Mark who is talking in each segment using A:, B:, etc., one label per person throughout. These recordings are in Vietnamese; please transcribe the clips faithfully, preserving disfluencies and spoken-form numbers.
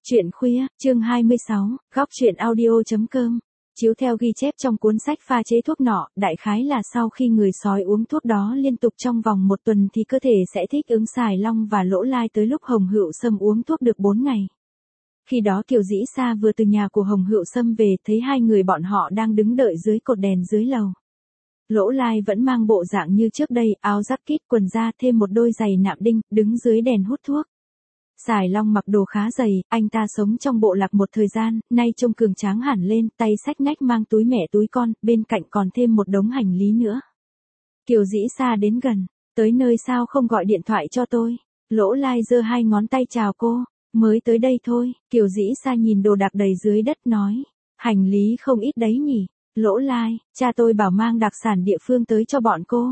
A: Chuyện khuya, chương hai mươi sáu, góc truyện audio.com. Chiếu theo ghi chép trong cuốn sách pha chế thuốc nọ, đại khái là sau khi người sói uống thuốc đó liên tục trong vòng một tuần thì cơ thể sẽ thích ứng Sài Long và Lỗ Lai tới lúc Hồng Hựu Sâm uống thuốc được bốn ngày. Khi đó Kiều Dĩ Sa vừa từ nhà của Hồng Hựu Sâm về, thấy hai người bọn họ đang đứng đợi dưới cột đèn dưới lầu. Lỗ Lai vẫn mang bộ dạng như trước đây, áo jacket, quần da, thêm một đôi giày nạm đinh, đứng dưới đèn hút thuốc. Sài Long mặc đồ khá dày, anh ta sống trong bộ lạc một thời gian, nay trông cường tráng hẳn lên, tay xách nách mang túi mẹ túi con, bên cạnh còn thêm một đống hành lý nữa. Kiều Dĩ Sa đến gần, tới nơi sao không gọi điện thoại cho tôi? Lỗ Lai giơ hai ngón tay chào cô, mới tới đây thôi. Kiều Dĩ Sa nhìn đồ đạc đầy dưới đất nói, hành lý không ít đấy nhỉ? Lỗ Lai, cha tôi bảo mang đặc sản địa phương tới cho bọn cô.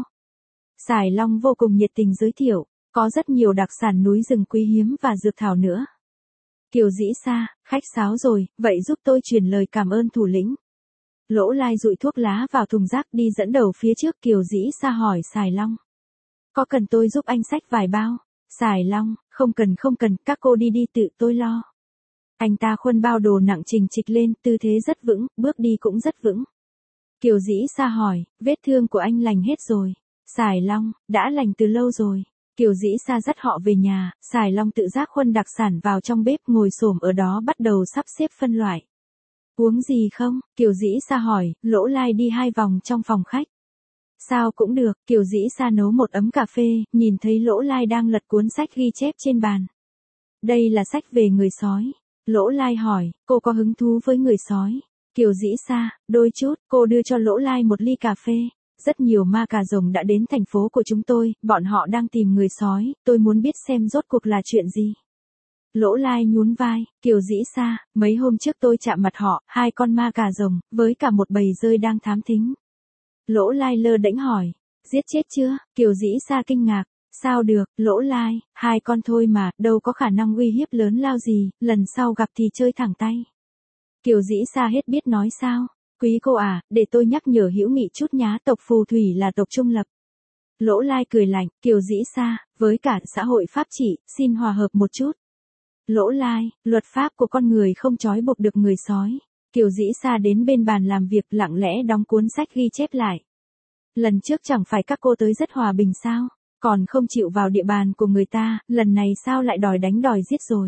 A: Sài Long vô cùng nhiệt tình giới thiệu. Có rất nhiều đặc sản núi rừng quý hiếm và dược thảo nữa. Kiều Dĩ Sa, khách sáo rồi, vậy giúp tôi truyền lời cảm ơn thủ lĩnh. Lỗ Lai dụi thuốc lá vào thùng rác đi dẫn đầu phía trước. Kiều Dĩ Sa hỏi Sài Long. Có cần tôi giúp anh xách vài bao? Sài Long, không cần không cần, các cô đi đi tự tôi lo. Anh ta khuân bao đồ nặng trình trịch lên, tư thế rất vững, bước đi cũng rất vững. Kiều Dĩ Sa hỏi, vết thương của anh lành hết rồi? Sài Long, đã lành từ lâu rồi. Kiều Dĩ Sa dắt họ về nhà, Sài Long tự giác khuân đặc sản vào trong bếp, ngồi xổm ở đó bắt đầu sắp xếp phân loại. Uống gì không? Kiều Dĩ Sa hỏi. Lỗ Lai đi hai vòng trong phòng khách. Sao cũng được. Kiều Dĩ Sa nấu một ấm cà phê, nhìn thấy Lỗ Lai đang lật cuốn sách ghi chép trên bàn. Đây là sách về người sói. Lỗ Lai hỏi, cô có hứng thú với người sói? Kiều Dĩ Sa, đôi chút. Cô đưa cho Lỗ Lai một ly cà phê. Rất nhiều ma cà rồng đã đến thành phố của chúng tôi, bọn họ đang tìm người sói, tôi muốn biết xem rốt cuộc là chuyện gì. Lỗ Lai nhún vai. Kiều Dĩ Sa, mấy hôm trước tôi chạm mặt họ, hai con ma cà rồng, với cả một bầy dơi đang thám thính. Lỗ Lai lơ đễnh hỏi, giết chết chưa? Kiều Dĩ Sa kinh ngạc, sao được? Lỗ Lai, hai con thôi mà, đâu có khả năng uy hiếp lớn lao gì, lần sau gặp thì chơi thẳng tay. Kiều Dĩ Sa hết biết nói sao. Quý cô à, để tôi nhắc nhở hữu nghị chút nhá, tộc phù thủy là tộc trung lập. Lỗ Lai cười lạnh. Kiều Dĩ Sa, với cả xã hội pháp trị, xin hòa hợp một chút. Lỗ Lai, luật pháp của con người không trói buộc được người sói. Kiều Dĩ Sa đến bên bàn làm việc lặng lẽ đóng cuốn sách ghi chép lại. Lần trước chẳng phải các cô tới rất hòa bình sao, còn không chịu vào địa bàn của người ta, lần này sao lại đòi đánh đòi giết rồi.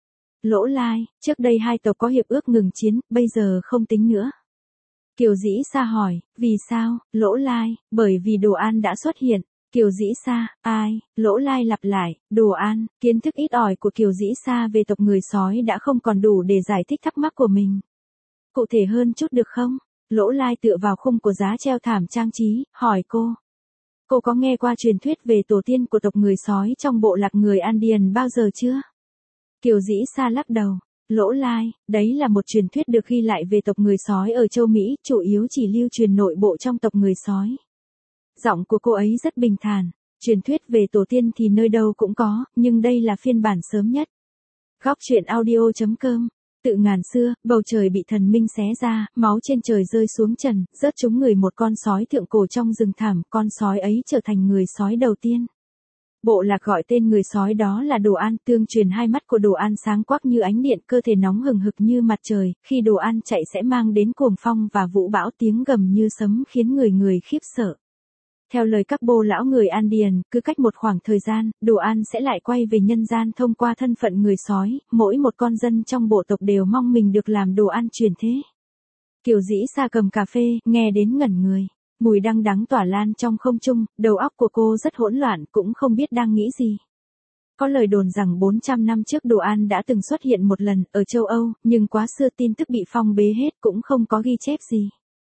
A: Lỗ Lai, trước đây hai tộc có hiệp ước ngừng chiến, bây giờ không tính nữa. Kiều Dĩ Sa hỏi, vì sao? Lỗ Lai, bởi vì Đồ An đã xuất hiện. Kiều Dĩ Sa, ai? Lỗ Lai lặp lại, Đồ An. Kiến thức ít ỏi của Kiều Dĩ Sa về tộc người sói đã không còn đủ để giải thích thắc mắc của mình. Cụ thể hơn chút được không? Lỗ Lai tựa vào khung của giá treo thảm trang trí, hỏi cô. Cô có nghe qua truyền thuyết về tổ tiên của tộc người sói trong bộ lạc người Andean bao giờ chưa? Kiều Dĩ Sa lắc đầu. Lỗ Lai, đấy là một truyền thuyết được ghi lại về tộc người sói ở châu Mỹ, chủ yếu chỉ lưu truyền nội bộ trong tộc người sói. Giọng của cô ấy rất bình thản, truyền thuyết về tổ tiên thì nơi đâu cũng có, nhưng đây là phiên bản sớm nhất. Góc truyện audio.com. Tự ngàn xưa, bầu trời bị thần minh xé ra, máu trên trời rơi xuống trần, rớt trúng người một con sói thượng cổ trong rừng thảm, con sói ấy trở thành người sói đầu tiên. Bộ lạc gọi tên người sói đó là Đồ An, tương truyền hai mắt của Đồ An sáng quắc như ánh điện, cơ thể nóng hừng hực như mặt trời, khi Đồ An chạy sẽ mang đến cuồng phong và vũ bão, tiếng gầm như sấm khiến người người khiếp sợ. Theo lời các bô lão người Andean, cứ cách một khoảng thời gian, Đồ An sẽ lại quay về nhân gian thông qua thân phận người sói, mỗi một con dân trong bộ tộc đều mong mình được làm Đồ An truyền thế. Kiều Dĩ Sa cầm cà phê, nghe đến ngẩn người. Mùi đăng đắng tỏa lan trong không trung, đầu óc của cô rất hỗn loạn, cũng không biết đang nghĩ gì. Có lời đồn rằng bốn trăm năm trước Đồ An đã từng xuất hiện một lần, ở châu Âu, nhưng quá xưa tin tức bị phong bế hết, cũng không có ghi chép gì.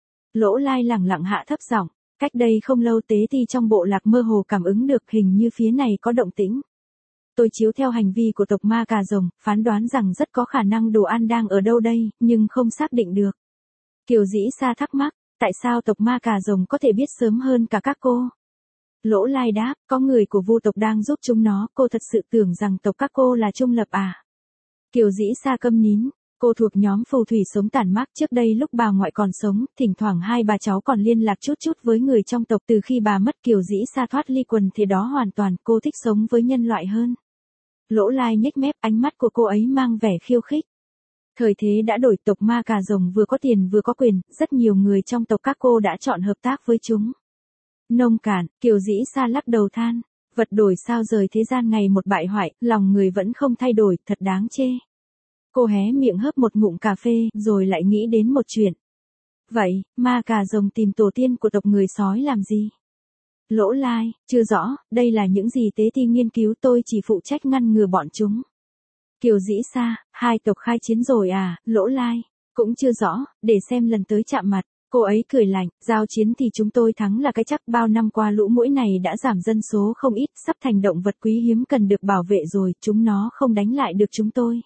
A: Lỗ Lai lẳng lặng hạ thấp giọng, cách đây không lâu tế ti trong bộ lạc mơ hồ cảm ứng được hình như phía này có động tĩnh. Tôi chiếu theo hành vi của tộc ma cà rồng, phán đoán rằng rất có khả năng Đồ An đang ở đâu đây, nhưng không xác định được. Kiều Dĩ Sa thắc mắc. Tại sao tộc ma cà rồng có thể biết sớm hơn cả các cô? Lỗ Lai đáp, có người của Vu tộc đang giúp chúng nó, cô thật sự tưởng rằng tộc các cô là trung lập à? Kiều Dĩ Sa câm nín, cô thuộc nhóm phù thủy sống tản mác, trước đây lúc bà ngoại còn sống, thỉnh thoảng hai bà cháu còn liên lạc chút chút với người trong tộc, từ khi bà mất Kiều Dĩ Sa thoát ly quần thế đó hoàn toàn, cô thích sống với nhân loại hơn. Lỗ Lai nhếch mép, ánh mắt của cô ấy mang vẻ khiêu khích. Thời thế đã đổi, tộc ma cà rồng vừa có tiền vừa có quyền, rất nhiều người trong tộc các cô đã chọn hợp tác với chúng. Nông cạn, Kiều Dĩ Sa lắc đầu than. Vật đổi sao rời thế gian ngày một bại hoại, lòng người vẫn không thay đổi, thật đáng chê. Cô hé miệng hớp một ngụm cà phê, rồi lại nghĩ đến một chuyện. Vậy, ma cà rồng tìm tổ tiên của tộc người sói làm gì? Lỗ Lai, chưa rõ, đây là những gì tế ti nghiên cứu, tôi chỉ phụ trách ngăn ngừa bọn chúng. Kiều Dĩ Sa, hai tộc khai chiến rồi à? Lỗ Lai, cũng chưa rõ, để xem lần tới chạm mặt. Cô ấy cười lạnh, giao chiến thì chúng tôi thắng là cái chắc, bao năm qua lũ muỗi này đã giảm dân số không ít, sắp thành động vật quý hiếm cần được bảo vệ rồi, chúng nó không đánh lại được chúng tôi.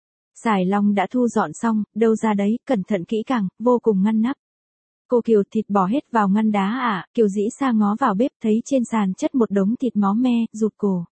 A: Sải Long đã thu dọn xong, đâu ra đấy, cẩn thận kỹ càng, vô cùng ngăn nắp. Cô Kiều, thịt bỏ hết vào ngăn đá à? Kiều Dĩ Sa ngó vào bếp, thấy trên sàn chất một đống thịt máu me, rụt cổ.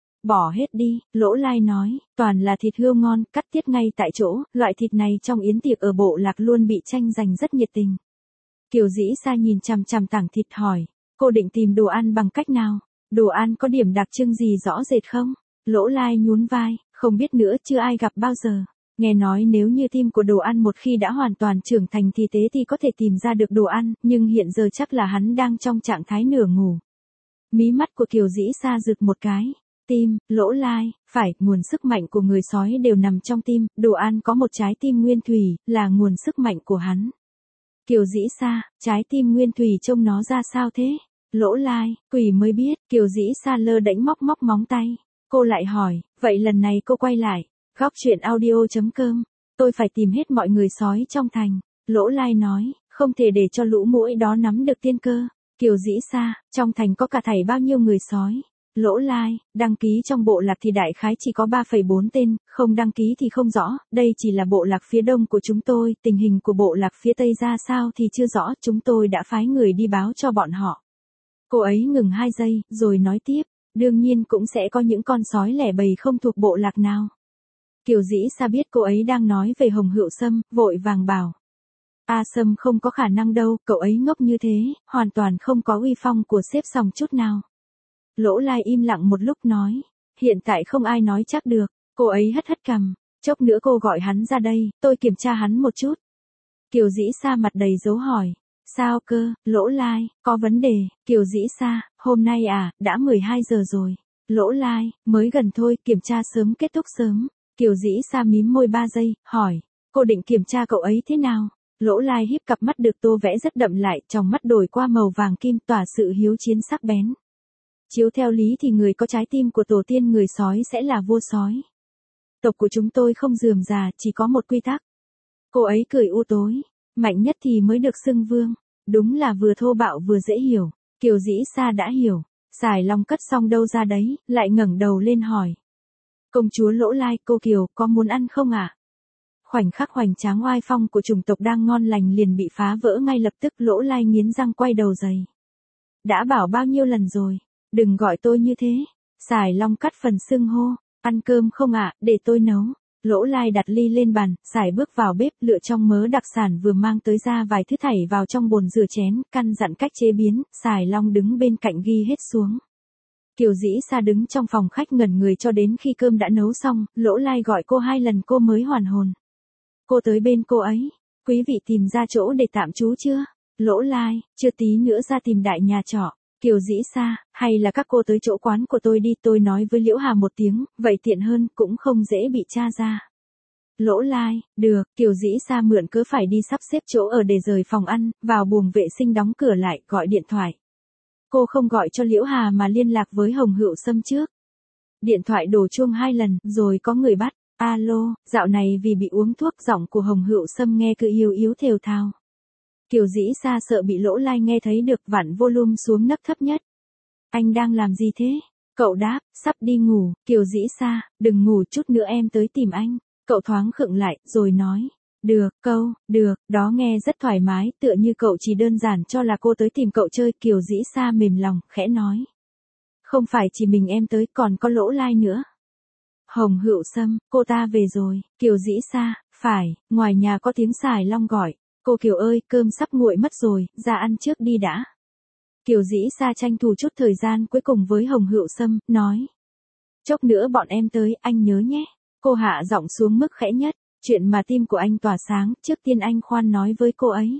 A: Bỏ hết đi, Lỗ Lai nói, toàn là thịt hươu ngon, cắt tiết ngay tại chỗ, loại thịt này trong yến tiệc ở bộ lạc luôn bị tranh giành rất nhiệt tình. Kiều Dĩ Sa nhìn chằm chằm tảng thịt hỏi, cô định tìm đồ ăn bằng cách nào? Đồ ăn có điểm đặc trưng gì rõ rệt không? Lỗ Lai nhún vai, không biết nữa, chưa ai gặp bao giờ. Nghe nói nếu như tim của đồ ăn một khi đã hoàn toàn trưởng thành thì tế thì có thể tìm ra được đồ ăn, nhưng hiện giờ chắc là hắn đang trong trạng thái nửa ngủ. Mí mắt của Kiều Dĩ Sa rực một cái. Tim, Lỗ Lai, phải, nguồn sức mạnh của người sói đều nằm trong tim, đồ ăn có một trái tim nguyên thủy, là nguồn sức mạnh của hắn. Kiều Dĩ Sa, trái tim nguyên thủy trông nó ra sao thế? Lỗ Lai, quỷ mới biết, Kiều Dĩ Sa lơ đễnh móc móc móng tay. Cô lại hỏi, vậy lần này cô quay lại, góc chuyện audio chấm com, tôi phải tìm hết mọi người sói trong thành. Lỗ Lai nói, không thể để cho lũ muỗi đó nắm được tiên cơ. Kiều Dĩ Sa, trong thành có cả thảy bao nhiêu người sói? Lỗ Lai, đăng ký trong bộ lạc thì đại khái chỉ có ba phẩy bốn tên, không đăng ký thì không rõ, đây chỉ là bộ lạc phía đông của chúng tôi, tình hình của bộ lạc phía tây ra sao thì chưa rõ, chúng tôi đã phái người đi báo cho bọn họ. Cô ấy ngừng hai giây, rồi nói tiếp, đương nhiên cũng sẽ có những con sói lẻ bầy không thuộc bộ lạc nào. Kiều Dĩ Sa biết cô ấy đang nói về Hồng Hựu Sâm, vội vàng bảo. A Sâm không có khả năng đâu, cậu ấy ngốc như thế, hoàn toàn không có uy phong của xếp sòng chút nào. Lỗ Lai im lặng một lúc nói, hiện tại không ai nói chắc được, cô ấy hất hất cằm, chốc nữa cô gọi hắn ra đây, tôi kiểm tra hắn một chút. Kiều Dĩ Sa mặt đầy dấu hỏi, sao cơ? Lỗ Lai, có vấn đề? Kiều Dĩ Sa, hôm nay à, đã mười hai giờ rồi. Lỗ Lai, mới gần thôi, kiểm tra sớm kết thúc sớm. Kiều Dĩ Sa mím môi ba giây, hỏi, cô định kiểm tra cậu ấy thế nào? Lỗ Lai híp cặp mắt được tô vẽ rất đậm lại, trong mắt đổi qua màu vàng kim tỏa sự hiếu chiến sắc bén. Chiếu theo lý thì người có trái tim của tổ tiên người sói sẽ là vua sói. Tộc của chúng tôi không rườm rà, chỉ có một quy tắc. Cô ấy cười u tối, mạnh nhất thì mới được xưng vương. Đúng là vừa thô bạo vừa dễ hiểu. Kiều Dĩ Sa đã hiểu. Sải Long cất xong đâu ra đấy, lại ngẩng đầu lên hỏi. Công chúa Lỗ Lai, cô Kiều, có muốn ăn không ạ? À? Khoảnh khắc hoành tráng oai phong của chủng tộc đang ngon lành liền bị phá vỡ ngay lập tức. Lỗ Lai nghiến răng quay đầu giày. Đã bảo bao nhiêu lần rồi, đừng gọi tôi như thế. Sải Long cắt phần xưng hô, ăn cơm không ạ, à, để tôi nấu. Lỗ Lai đặt ly lên bàn, Sải bước vào bếp lựa trong mớ đặc sản vừa mang tới ra vài thứ thảy vào trong bồn rửa chén, căn dặn cách chế biến. Sải Long đứng bên cạnh ghi hết xuống. Kiều Dĩ Sa đứng trong phòng khách ngẩn người cho đến khi cơm đã nấu xong. Lỗ Lai gọi cô hai lần cô mới hoàn hồn. Cô tới bên cô ấy, quý vị tìm ra chỗ để tạm trú chưa? Lỗ Lai, chưa, tí nữa ra tìm đại nhà trọ. Kiều Dĩ Sa, hay là các cô tới chỗ quán của tôi đi, tôi nói với Liễu Hà một tiếng, vậy tiện hơn, cũng không dễ bị tra ra. Lỗ Lai, được. Kiều Dĩ Sa mượn cớ phải đi sắp xếp chỗ ở để rời phòng ăn, vào buồng vệ sinh đóng cửa lại, gọi điện thoại. Cô không gọi cho Liễu Hà mà liên lạc với Hồng Hựu Sâm trước. Điện thoại đổ chuông hai lần, rồi có người bắt. Alo, dạo này vì bị uống thuốc, giọng của Hồng Hựu Sâm nghe cứ yếu yếu thều thào. Kiều Dĩ Sa sợ bị Lỗ Lai nghe thấy được, vặn volume xuống nấc thấp nhất. Anh đang làm gì thế? Cậu đáp, sắp đi ngủ. Kiều Dĩ Sa, đừng ngủ, chút nữa em tới tìm anh. Cậu thoáng khựng lại, rồi nói. Được, câu, được, đó nghe rất thoải mái, tựa như cậu chỉ đơn giản cho là cô tới tìm cậu chơi. Kiều Dĩ Sa mềm lòng, khẽ nói. Không phải chỉ mình em tới, còn có Lỗ Lai nữa. Hồng Hựu Sâm, cô ta về rồi. Kiều Dĩ Sa, phải, ngoài nhà có tiếng Sải Long gọi. Cô Kiều ơi, cơm sắp nguội mất rồi, ra ăn trước đi đã. Kiều Dĩ Sa tranh thủ chút thời gian cuối cùng với Hồng Hựu Sâm, nói. Chốc nữa bọn em tới, anh nhớ nhé. Cô hạ giọng xuống mức khẽ nhất, chuyện mà tim của anh tỏa sáng, trước tiên anh khoan nói với cô ấy.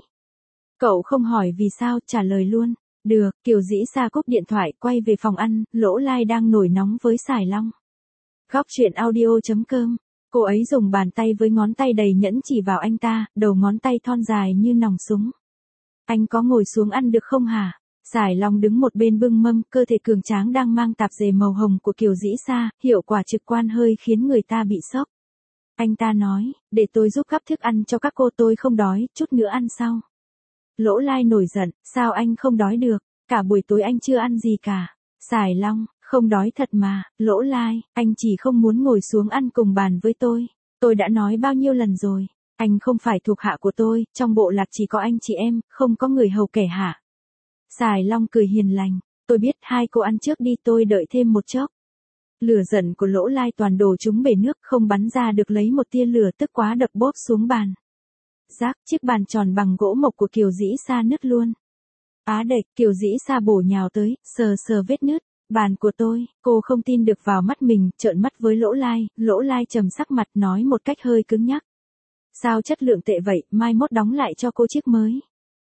A: Cậu không hỏi vì sao, trả lời luôn. Được, Kiều Dĩ Sa cúp điện thoại, quay về phòng ăn, Lỗ Lai đang nổi nóng với Sải Long. Góc chuyện audio.com. Cô ấy dùng bàn tay với ngón tay đầy nhẫn chỉ vào anh ta, đầu ngón tay thon dài như nòng súng. Anh có ngồi xuống ăn được không hả? Sải Long đứng một bên bưng mâm, cơ thể cường tráng đang mang tạp dề màu hồng của Kiều Dĩ Sa, hiệu quả trực quan hơi khiến người ta bị sốc. Anh ta nói, để tôi giúp gắp thức ăn cho các cô, tôi không đói, chút nữa ăn sau. Lỗ Lai nổi giận, sao anh không đói được, cả buổi tối anh chưa ăn gì cả. Sải Long, không đói thật mà. Lỗ Lai, anh chỉ không muốn ngồi xuống ăn cùng bàn với tôi. Tôi đã nói bao nhiêu lần rồi, anh không phải thuộc hạ của tôi, trong bộ lạc chỉ có anh chị em, không có người hầu kẻ hạ. Sải Long cười hiền lành, tôi biết, hai cô ăn trước đi, tôi đợi thêm một chốc. Lửa giận của Lỗ Lai toàn đổ trúng bể nước, không bắn ra được lấy một tia lửa, tức quá đập bốp xuống bàn. Rác, chiếc bàn tròn bằng gỗ mộc của Kiều Dĩ Sa nứt luôn. Á đệch, Kiều Dĩ Sa bổ nhào tới, sờ sờ vết nứt. Bàn của tôi, cô không tin được vào mắt mình, trợn mắt với Lỗ Lai. Lỗ Lai trầm sắc mặt nói một cách hơi cứng nhắc. Sao chất lượng tệ vậy, mai mốt đóng lại cho cô chiếc mới.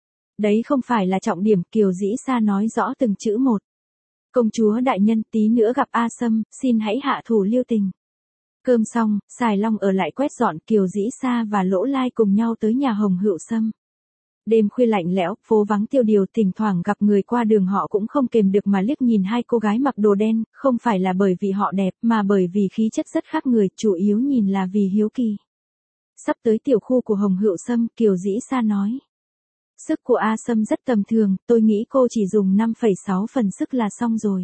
A: Đấy không phải là trọng điểm, Kiều Dĩ Sa nói rõ từng chữ một. Công chúa đại nhân, tí nữa gặp A Sâm, xin hãy hạ thủ lưu tình. Cơm xong, Sải Long ở lại quét dọn, Kiều Dĩ Sa và Lỗ Lai cùng nhau tới nhà Hồng Hựu Sâm. Đêm khuya lạnh lẽo, phố vắng tiêu điều, thỉnh thoảng gặp người qua đường họ cũng không kềm được mà liếc nhìn hai cô gái mặc đồ đen, không phải là bởi vì họ đẹp mà bởi vì khí chất rất khác người, chủ yếu nhìn là vì hiếu kỳ. Sắp tới tiểu khu của Hồng Hựu Sâm, Kiều Dĩ Sa nói. Sức của A Sâm rất tầm thường, tôi nghĩ cô chỉ dùng năm phẩy sáu phần sức là xong rồi.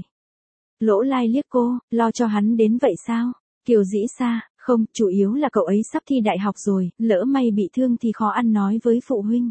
A: Lỗ Lai liếc cô, lo cho hắn đến vậy sao? Kiều Dĩ Sa, không, chủ yếu là cậu ấy sắp thi đại học rồi, lỡ may bị thương thì khó ăn nói với phụ huynh.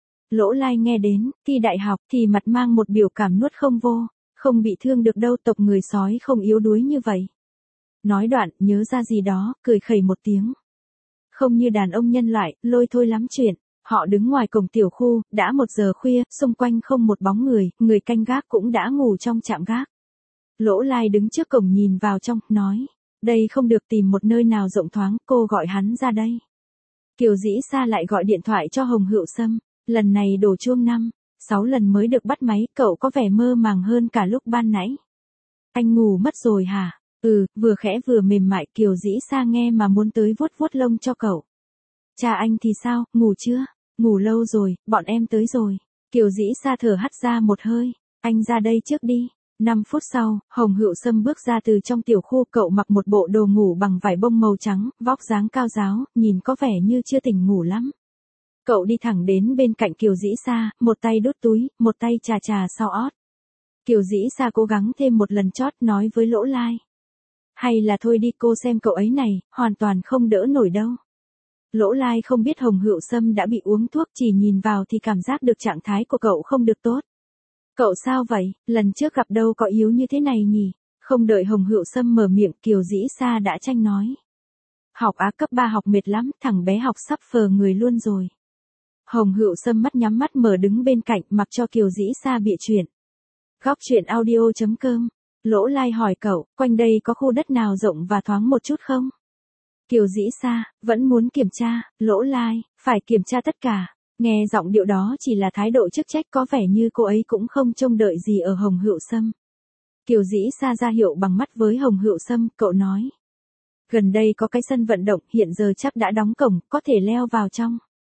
A: Lỗ Lai nghe đến, thi đại học thì mặt mang một biểu cảm nuốt không vô, không bị thương được đâu, tộc người sói không yếu đuối như vậy. Nói đoạn, nhớ ra gì đó, cười khẩy một tiếng. Không như đàn ông nhân loại, lôi thôi lắm chuyện. Họ đứng ngoài cổng tiểu khu, đã một giờ khuya, xung quanh không một bóng người, người canh gác cũng đã ngủ trong trạm gác. Lỗ Lai đứng trước cổng nhìn vào trong, nói, đây không được, tìm một nơi nào rộng thoáng, cô gọi hắn ra đây. Kiều Dĩ Sa lại gọi điện thoại cho Hồng Hựu Sâm, lần này đổ chuông năm, sáu lần mới được bắt máy, cậu có vẻ mơ màng hơn cả lúc ban nãy. Anh ngủ mất rồi hả? Ừ, vừa khẽ vừa mềm mại, Kiều Dĩ Sa nghe mà muốn tới vuốt vuốt lông cho cậu. Cha anh thì sao, ngủ chưa? Ngủ lâu rồi, bọn em tới rồi. Kiều Dĩ Sa thở hắt ra một hơi, anh ra đây trước đi. năm phút sau, Hồng Hựu Sâm bước ra từ trong tiểu khu, cậu mặc một bộ đồ ngủ bằng vải bông màu trắng, vóc dáng cao ráo, nhìn có vẻ như chưa tỉnh ngủ lắm. Cậu đi thẳng đến bên cạnh Kiều Dĩ Sa, một tay đút túi, một tay chà chà sau ót. Kiều Dĩ Sa cố gắng thêm một lần chót, nói với Lỗ Lai. Hay là thôi đi, cô xem cậu ấy này, hoàn toàn không đỡ nổi đâu. Lỗ Lai không biết Hồng Hựu Sâm đã bị uống thuốc, chỉ nhìn vào thì cảm giác được trạng thái của cậu không được tốt. Cậu sao vậy, lần trước gặp đâu có yếu như thế này nhỉ? Không đợi Hồng Hựu Sâm mở miệng, Kiều Dĩ Sa đã tranh nói. Học Á cấp ba học mệt lắm, thằng bé học sắp phờ người luôn rồi. Hồng Hựu Sâm mắt nhắm mắt mở đứng bên cạnh, mặc cho Kiều Dĩ Sa bịa chuyện. Góc chuyện audio.com. Lỗ Lai hỏi cậu, quanh đây có khu đất nào rộng và thoáng một chút không? Kiều Dĩ Sa, vẫn muốn kiểm tra. Lỗ Lai, phải kiểm tra tất cả. Nghe giọng điệu đó chỉ là thái độ chức trách, có vẻ như cô ấy cũng không trông đợi gì ở Hồng Hựu Sâm. Kiều Dĩ Sa ra hiệu bằng mắt với Hồng Hựu Sâm, cậu nói. Gần đây có cái sân vận động, hiện giờ chắc đã đóng cổng, có thể leo vào trong.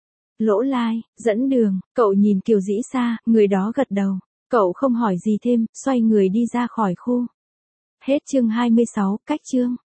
A: Lỗ Lai, dẫn đường, cậu nhìn Kiều Dĩ Sa, người đó gật đầu. Cậu không hỏi gì thêm, xoay người đi ra khỏi khu. Hết chương hai mươi sáu, cách chương.